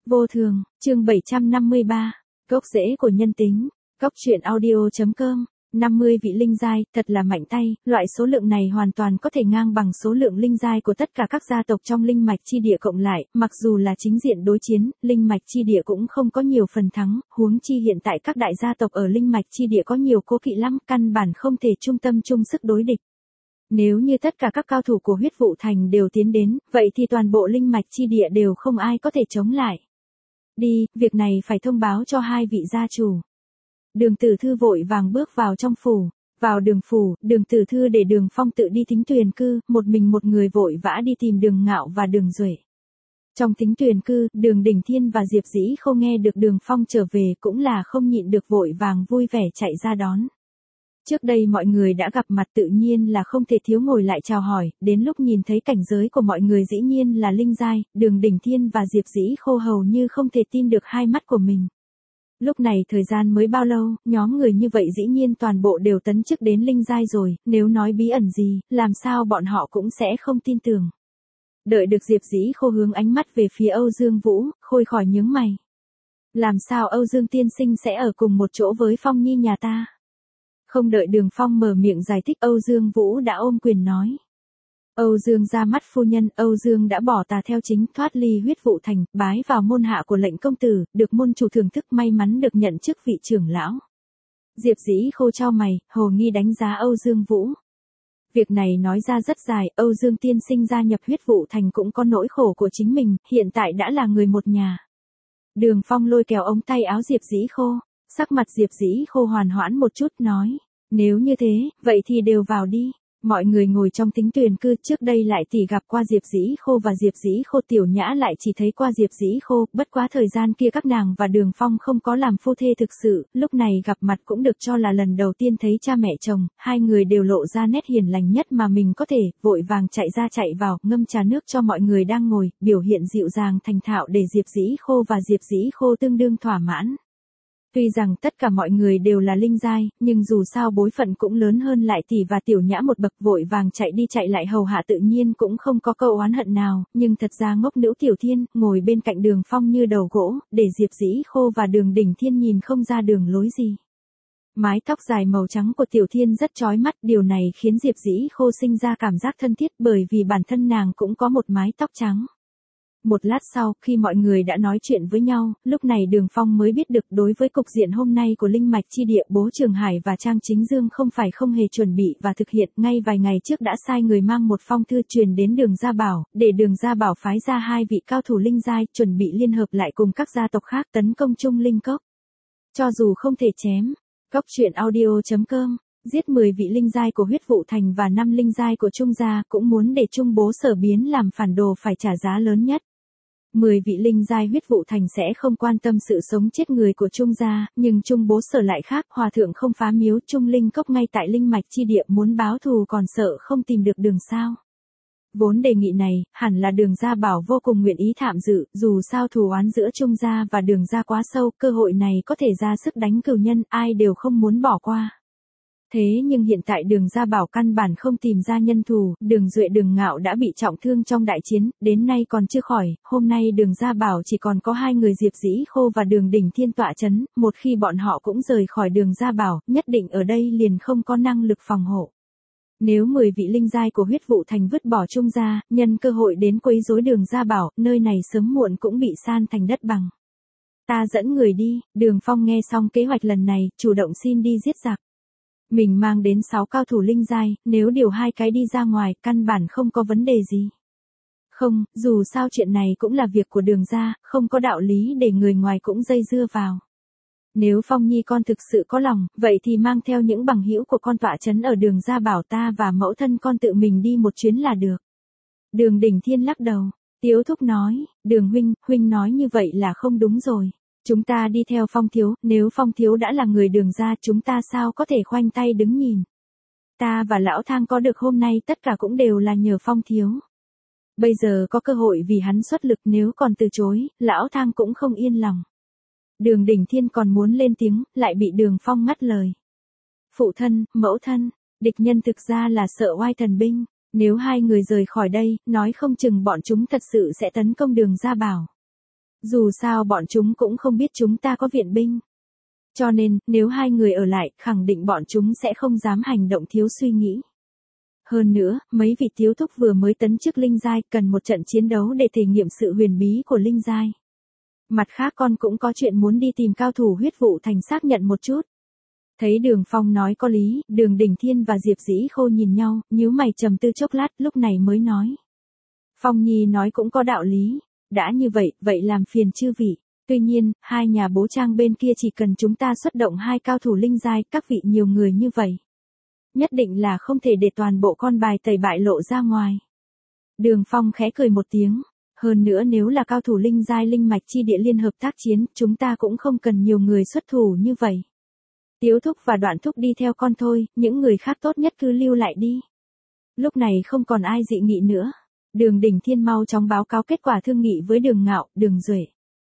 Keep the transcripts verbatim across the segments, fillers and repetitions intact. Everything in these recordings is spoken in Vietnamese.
Vô thường, chương bảy trăm năm mươi ba, gốc rễ của nhân tính, góc truyện audio.com, năm mươi vị linh giai, thật là mạnh tay, loại số lượng này hoàn toàn có thể ngang bằng số lượng linh giai của tất cả các gia tộc trong linh mạch chi địa cộng lại, mặc dù là chính diện đối chiến, linh mạch chi địa cũng không có nhiều phần thắng, huống chi hiện tại các đại gia tộc ở linh mạch chi địa có nhiều cố kỵ lắm, căn bản không thể trung tâm chung sức đối địch. Nếu như tất cả các cao thủ của huyết vụ thành đều tiến đến, vậy thì toàn bộ linh mạch chi địa đều không ai có thể chống lại. Đi, việc này phải thông báo cho hai vị gia chủ. Đường Tử Thư vội vàng bước vào trong phủ, vào Đường phủ, Đường Tử Thư để Đường Phong tự đi Thính Tuyền cư, một mình một người vội vã đi tìm Đường Ngạo và Đường Duệ. Trong Thính Tuyền cư, Đường Đình Thiên và Diệp Dĩ Khâu nghe được Đường Phong trở về cũng là không nhịn được vội vàng vui vẻ chạy ra đón. Trước đây mọi người đã gặp mặt tự nhiên là không thể thiếu ngồi lại chào hỏi, đến lúc nhìn thấy cảnh giới của mọi người dĩ nhiên là linh giai, Đường Đình Thiên và Diệp Dĩ Khâu hầu như không thể tin được hai mắt của mình. Lúc này thời gian mới bao lâu, nhóm người như vậy dĩ nhiên toàn bộ đều tấn chức đến linh giai rồi, nếu nói bí ẩn gì, làm sao bọn họ cũng sẽ không tin tưởng. Đợi được Diệp Dĩ Khâu hướng ánh mắt về phía Âu Dương Vũ, Khôi khỏi nhướng mày. Làm sao Âu Dương tiên sinh sẽ ở cùng một chỗ với Phong Nhi nhà ta? Không đợi Đường Phong mở miệng giải thích, Âu Dương Vũ đã ôm quyền nói. Âu Dương ra mắt phu nhân, Âu Dương đã bỏ tà theo chính, thoát ly huyết vụ thành, bái vào môn hạ của lệnh công tử, được môn chủ thưởng thức, may mắn được nhận chức vị trưởng lão. Diệp Dĩ Khâu chau mày, hồ nghi đánh giá Âu Dương Vũ. Việc này nói ra rất dài, Âu Dương tiên sinh gia nhập huyết vụ thành cũng có nỗi khổ của chính mình, hiện tại đã là người một nhà. Đường Phong lôi kéo ống tay áo Diệp Dĩ Khâu, sắc mặt Diệp Dĩ Khâu hoàn hoãn một chút nói, nếu như thế, vậy thì đều vào đi. Mọi người ngồi trong Thính Tuyền cư, trước đây lại thì gặp qua Diệp Dĩ Khâu và Diệp Dĩ Khâu Tiểu Nhã lại chỉ thấy qua Diệp Dĩ Khâu, bất quá thời gian kia các nàng và Đường Phong không có làm phu thê thực sự, lúc này gặp mặt cũng được cho là lần đầu tiên thấy cha mẹ chồng, hai người đều lộ ra nét hiền lành nhất mà mình có thể, vội vàng chạy ra chạy vào, ngâm trà nước cho mọi người đang ngồi, biểu hiện dịu dàng thành thạo để Diệp Dĩ Khâu và Diệp Dĩ Khâu tương đương thỏa mãn. Tuy rằng tất cả mọi người đều là linh giai, nhưng dù sao bối phận cũng lớn hơn lại tỷ và Tiểu Nhã một bậc, vội vàng chạy đi chạy lại hầu hạ tự nhiên cũng không có câu oán hận nào, nhưng thật ra ngốc nữ Tiểu Thiên, ngồi bên cạnh Đường Phong như đầu gỗ, để Diệp Dĩ Khâu và Đường Đình Thiên nhìn không ra đường lối gì. Mái tóc dài màu trắng của Tiểu Thiên rất chói mắt, điều này khiến Diệp Dĩ Khâu sinh ra cảm giác thân thiết bởi vì bản thân nàng cũng có một mái tóc trắng. Một lát sau, khi mọi người đã nói chuyện với nhau, lúc này Đường Phong mới biết được đối với cục diện hôm nay của linh mạch chi địa, Bố Trường Hải và Trang Chính Dương không phải không hề chuẩn bị và thực hiện, ngay vài ngày trước đã sai người mang một phong thư truyền đến Đường Gia Bảo, để Đường Gia Bảo phái ra hai vị cao thủ linh giai, chuẩn bị liên hợp lại cùng các gia tộc khác tấn công Trung Linh Cốc. Cho dù không thể chém, góc truyện audio.com, giết mười vị linh giai của huyết vụ thành và năm linh giai của Trung gia, cũng muốn để Trung Bố Sở biến làm phản đồ phải trả giá lớn nhất. mười vị linh giai huyết vụ thành sẽ không quan tâm sự sống chết người của Trung gia, nhưng Trung Bố Sở lại khác, hòa thượng không phá miếu, Trung Linh Cốc ngay tại linh mạch chi địa, muốn báo thù còn sợ không tìm được đường sao. Vốn đề nghị này, hẳn là Đường Gia Bảo vô cùng nguyện ý tham dự, dù sao thù oán giữa Trung gia và Đường gia quá sâu, cơ hội này có thể ra sức đánh cừu nhân, ai đều không muốn bỏ qua. Thế nhưng hiện tại Đường Gia Bảo căn bản không tìm ra nhân thù, Đường Duệ Đường Ngạo đã bị trọng thương trong đại chiến, đến nay còn chưa khỏi, hôm nay Đường Gia Bảo chỉ còn có hai người Diệp Dĩ Khâu và Đường Đình Thiên tọa chấn, một khi bọn họ cũng rời khỏi Đường Gia Bảo, nhất định ở đây liền không có năng lực phòng hộ. Nếu mười vị linh giai của huyết vụ thành vứt bỏ Trung gia, nhân cơ hội đến quấy rối Đường Gia Bảo, nơi này sớm muộn cũng bị san thành đất bằng. Ta dẫn người đi, Đường Phong nghe xong kế hoạch lần này, chủ động xin đi giết giặc. Mình mang đến sáu cao thủ linh giai, nếu điều hai cái đi ra ngoài, căn bản không có vấn đề gì. Không, dù sao chuyện này cũng là việc của Đường gia, không có đạo lý để người ngoài cũng dây dưa vào. Nếu Phong Nhi con thực sự có lòng, vậy thì mang theo những bằng hữu của con tọa chấn ở Đường Gia Bảo, ta và mẫu thân con tự mình đi một chuyến là được. Đường Đình Thiên lắc đầu, Tiếu Thúc nói, Đường huynh, huynh nói như vậy là không đúng rồi. Chúng ta đi theo Phong thiếu, nếu Phong thiếu đã là người Đường gia, chúng ta sao có thể khoanh tay đứng nhìn. Ta và Lão Thang có được hôm nay tất cả cũng đều là nhờ Phong thiếu. Bây giờ có cơ hội vì hắn xuất lực, nếu còn từ chối, Lão Thang cũng không yên lòng. Đường Đình Thiên còn muốn lên tiếng, lại bị Đường Phong ngắt lời. Phụ thân, mẫu thân, địch nhân thực ra là sợ oai thần binh, nếu hai người rời khỏi đây, nói không chừng bọn chúng thật sự sẽ tấn công Đường Gia Bảo. Dù sao bọn chúng cũng không biết chúng ta có viện binh. Cho nên, nếu hai người ở lại, khẳng định bọn chúng sẽ không dám hành động thiếu suy nghĩ. Hơn nữa, mấy vị thiếu thúc vừa mới tấn chức linh giai, cần một trận chiến đấu để thể nghiệm sự huyền bí của linh giai. Mặt khác con cũng có chuyện muốn đi tìm cao thủ huyết vụ thành xác nhận một chút. Thấy Đường Phong nói có lý, Đường Đình Thiên và Diệp Dĩ Khô nhìn nhau, nhíu mày trầm tư chốc lát, lúc này mới nói. Phong Nhi nói cũng có đạo lý, đã như vậy, vậy làm phiền chư vị. Tuy nhiên, hai nhà bố Trang bên kia chỉ cần chúng ta xuất động hai cao thủ linh giai, các vị nhiều người như vậy. Nhất định là không thể để toàn bộ con bài tẩy bại lộ ra ngoài. Đường Phong khẽ cười một tiếng. Hơn nữa nếu là cao thủ linh giai linh mạch chi địa liên hợp tác chiến, chúng ta cũng không cần nhiều người xuất thủ như vậy. Tiếu thúc và Đoạn thúc đi theo con thôi, những người khác tốt nhất cứ lưu lại đi. Lúc này không còn ai dị nghị nữa. Đường Đình Thiên mau chóng báo cáo kết quả thương nghị với Đường Ngạo, Đường Duệ.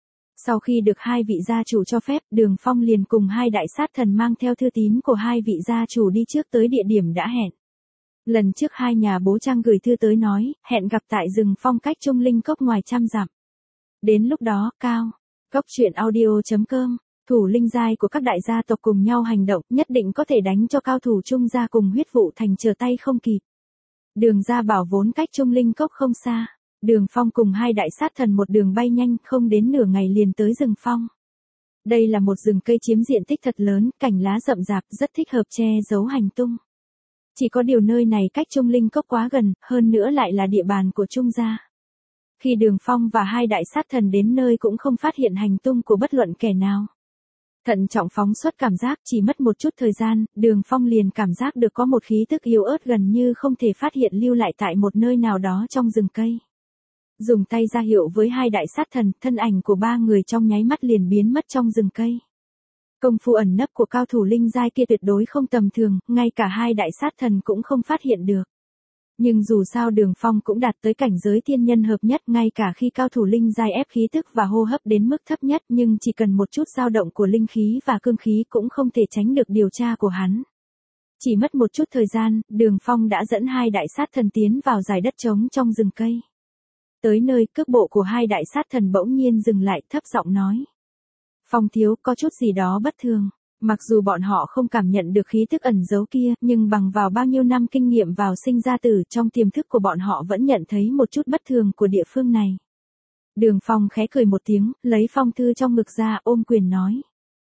Sau khi được hai vị gia chủ cho phép, Đường Phong liền cùng hai đại sát thần mang theo thư tín của hai vị gia chủ đi trước tới địa điểm đã hẹn. Lần trước hai nhà bố Trang gửi thư tới nói, hẹn gặp tại rừng phong cách Trung Linh Cốc ngoài trăm dặm. Đến lúc đó, cao, cốc truyện audio chấm com, thủ linh giai của các đại gia tộc cùng nhau hành động, nhất định có thể đánh cho cao thủ Trung gia cùng huyết vụ thành trở tay không kịp. Đường gia bảo vốn cách Trung Linh Cốc không xa. Đường Phong cùng hai đại sát thần một đường bay nhanh, không đến nửa ngày liền tới rừng phong. Đây là một rừng cây chiếm diện tích thật lớn, cành lá rậm rạp, rất thích hợp che giấu hành tung. Chỉ có điều nơi này cách Trung Linh Cốc quá gần, hơn nữa lại là địa bàn của Trung gia. Khi Đường Phong và hai đại sát thần đến nơi cũng không phát hiện hành tung của bất luận kẻ nào. Thận trọng phóng xuất cảm giác, chỉ mất một chút thời gian, Đường Phong liền cảm giác được có một khí tức yếu ớt gần như không thể phát hiện lưu lại tại một nơi nào đó trong rừng cây. Dùng tay ra hiệu với hai đại sát thần, thân ảnh của ba người trong nháy mắt liền biến mất trong rừng cây. Công phu ẩn nấp của cao thủ linh giai kia tuyệt đối không tầm thường, ngay cả hai đại sát thần cũng không phát hiện được. Nhưng dù sao Đường Phong cũng đạt tới cảnh giới thiên nhân hợp nhất, ngay cả khi cao thủ linh giai ép khí tức và hô hấp đến mức thấp nhất, nhưng chỉ cần một chút dao động của linh khí và cương khí cũng không thể tránh được điều tra của hắn. Chỉ mất một chút thời gian, Đường Phong đã dẫn hai đại sát thần tiến vào dải đất trống trong rừng cây. Tới nơi, cước bộ của hai đại sát thần bỗng nhiên dừng lại, thấp giọng nói. Phong thiếu, có chút gì đó bất thường. Mặc dù bọn họ không cảm nhận được khí tức ẩn giấu kia, nhưng bằng vào bao nhiêu năm kinh nghiệm vào sinh ra tử, trong tiềm thức của bọn họ vẫn nhận thấy một chút bất thường của địa phương này. Đường Phong khẽ cười một tiếng, lấy phong thư trong ngực ra, ôm quyền nói.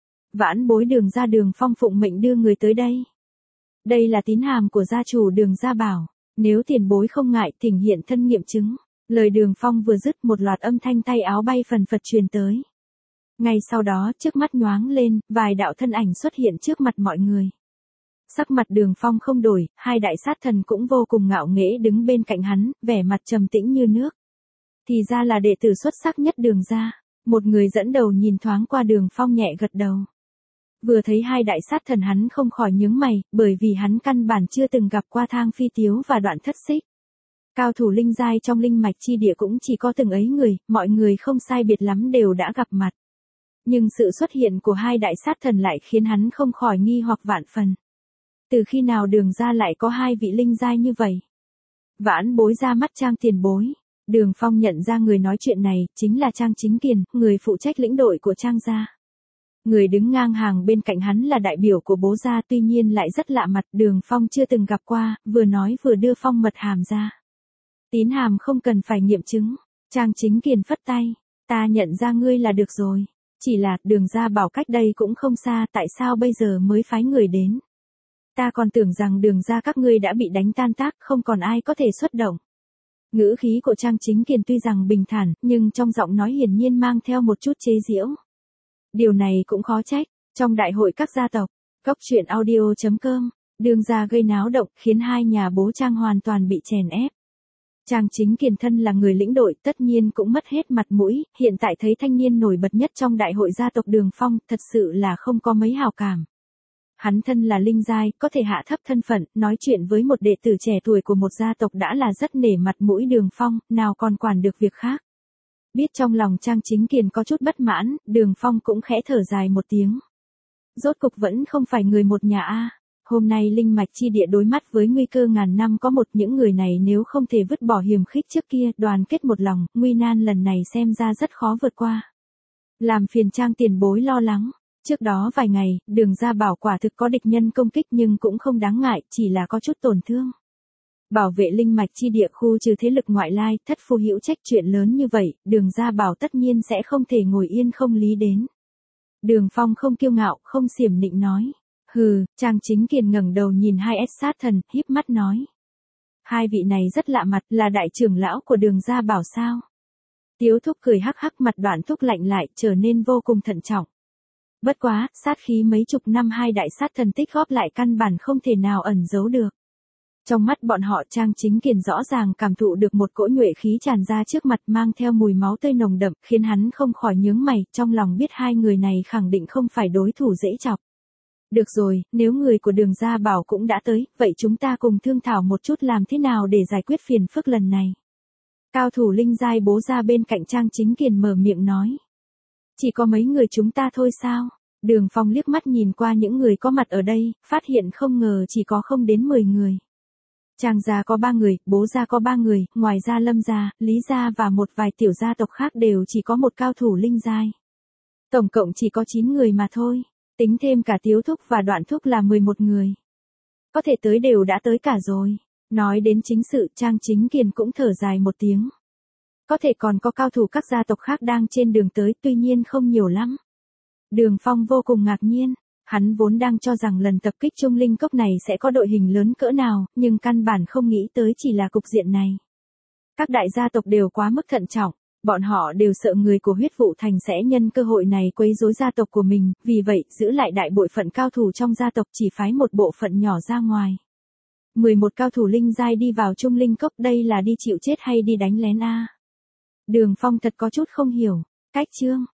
Vãn bối Đường gia Đường Phong phụng mệnh đưa người tới đây. Đây là tín hàm của gia chủ Đường gia bảo, nếu tiền bối không ngại, thỉnh hiện thân nghiệm chứng. Lời Đường Phong vừa dứt, một loạt âm thanh tay áo bay phần phật truyền tới. Ngay sau đó, trước mắt nhoáng lên, vài đạo thân ảnh xuất hiện trước mặt mọi người. Sắc mặt Đường Phong không đổi, hai đại sát thần cũng vô cùng ngạo nghễ đứng bên cạnh hắn, vẻ mặt trầm tĩnh như nước. Thì ra là đệ tử xuất sắc nhất Đường gia. Một người dẫn đầu nhìn thoáng qua Đường Phong nhẹ gật đầu. Vừa thấy hai đại sát thần hắn không khỏi nhướng mày, bởi vì hắn căn bản chưa từng gặp qua Thang Phi Tiếu và Đoạn Thất Xích. Cao thủ linh giai trong linh mạch chi địa cũng chỉ có từng ấy người, mọi người không sai biệt lắm đều đã gặp mặt. Nhưng sự xuất hiện của hai đại sát thần lại khiến hắn không khỏi nghi hoặc vạn phần. Từ khi nào Đường gia lại có hai vị linh giai như vậy? Vãn bối ra mắt Trang tiền bối. Đường Phong nhận ra người nói chuyện này, chính là Trang Chính Kiền, người phụ trách lĩnh đội của Trang gia. Người đứng ngang hàng bên cạnh hắn là đại biểu của bố gia, tuy nhiên lại rất lạ mặt, Đường Phong chưa từng gặp qua, vừa nói vừa đưa phong mật hàm ra. Tín hàm không cần phải nghiệm chứng. Trang Chính Kiền phất tay. Ta nhận ra ngươi là được rồi. Chỉ là, Đường gia bảo cách đây cũng không xa, tại sao bây giờ mới phái người đến? Ta còn tưởng rằng Đường gia các ngươi đã bị đánh tan tác, không còn ai có thể xuất động. Ngữ khí của Trang Chính Kiền tuy rằng bình thản, nhưng trong giọng nói hiển nhiên mang theo một chút chế giễu. Điều này cũng khó trách, trong đại hội các gia tộc, cốc truyện audio chấm com, Đường gia gây náo động, khiến hai nhà bố Trang hoàn toàn bị chèn ép. Trang Chính Kiền thân là người lĩnh đội, tất nhiên cũng mất hết mặt mũi, hiện tại thấy thanh niên nổi bật nhất trong đại hội gia tộc Đường Phong, thật sự là không có mấy hào cảm. Hắn thân là linh giai, có thể hạ thấp thân phận, nói chuyện với một đệ tử trẻ tuổi của một gia tộc đã là rất nể mặt mũi Đường Phong, nào còn quản được việc khác. Biết trong lòng Trang Chính Kiền có chút bất mãn, Đường Phong cũng khẽ thở dài một tiếng. Rốt cục vẫn không phải người một nhà a. Hôm nay linh mạch chi địa đối mắt với nguy cơ ngàn năm có một, những người này nếu không thể vứt bỏ hiềm khích trước kia, đoàn kết một lòng, nguy nan lần này xem ra rất khó vượt qua. Làm phiền Trang tiền bối lo lắng. Trước đó vài ngày, Đường Gia Bảo quả thực có địch nhân công kích nhưng cũng không đáng ngại, chỉ là có chút tổn thương. Bảo vệ linh mạch chi địa khu trừ thế lực ngoại lai, thất phu hữu trách chuyện lớn như vậy, Đường Gia Bảo tất nhiên sẽ không thể ngồi yên không lý đến. Đường Phong không kiêu ngạo, không xiểm nịnh nói. Hừ, Trang Chính Kiền ngẩng đầu nhìn hai S sát thần, híp mắt nói. Hai vị này rất lạ mặt, là đại trưởng lão của Đường Gia Bảo sao? Tiếu Thúc cười hắc hắc, mặt Đoạn Thúc lạnh lại, trở nên vô cùng thận trọng. Bất quá, sát khí mấy chục năm hai đại sát thần tích góp lại căn bản không thể nào ẩn giấu được. Trong mắt bọn họ, Trang Chính Kiền rõ ràng cảm thụ được một cỗ nhuệ khí tràn ra trước mặt mang theo mùi máu tươi nồng đậm, khiến hắn không khỏi nhướng mày, trong lòng biết hai người này khẳng định không phải đối thủ dễ chọc. Được rồi, nếu người của Đường Gia Bảo cũng đã tới, vậy chúng ta cùng thương thảo một chút làm thế nào để giải quyết phiền phức lần này. Cao thủ linh giai Bố Gia bên cạnh Trang Chính Kiền mở miệng nói. Chỉ có mấy người chúng ta thôi sao? Đường Phong liếc mắt nhìn qua những người có mặt ở đây, phát hiện không ngờ chỉ có không đến mười người. Trang gia có ba người, Bố gia có ba người, ngoài ra Lâm gia, Lý gia và một vài tiểu gia tộc khác đều chỉ có một cao thủ linh giai. Tổng cộng chỉ có chín người mà thôi, tính thêm cả Tiếu Thúc và Đoạn Thúc là mười một người. Có thể tới đều đã tới cả rồi. Nói đến chính sự, Trang Chính Kiền cũng thở dài một tiếng. Có thể còn có cao thủ các gia tộc khác đang trên đường tới, tuy nhiên không nhiều lắm. Đường Phong vô cùng ngạc nhiên. Hắn vốn đang cho rằng lần tập kích Trung Linh Cốc này sẽ có đội hình lớn cỡ nào, nhưng căn bản không nghĩ tới chỉ là cục diện này. Các đại gia tộc đều quá mức thận trọng, bọn họ đều sợ người của Huyết Vụ Thành sẽ nhân cơ hội này quấy rối gia tộc của mình, vì vậy giữ lại đại bộ phận cao thủ trong gia tộc, chỉ phái một bộ phận nhỏ ra ngoài. mười một cao thủ linh giai đi vào Trung Linh Cốc, đây là đi chịu chết hay đi đánh lén a? Đường Phong thật có chút không hiểu. Cách chương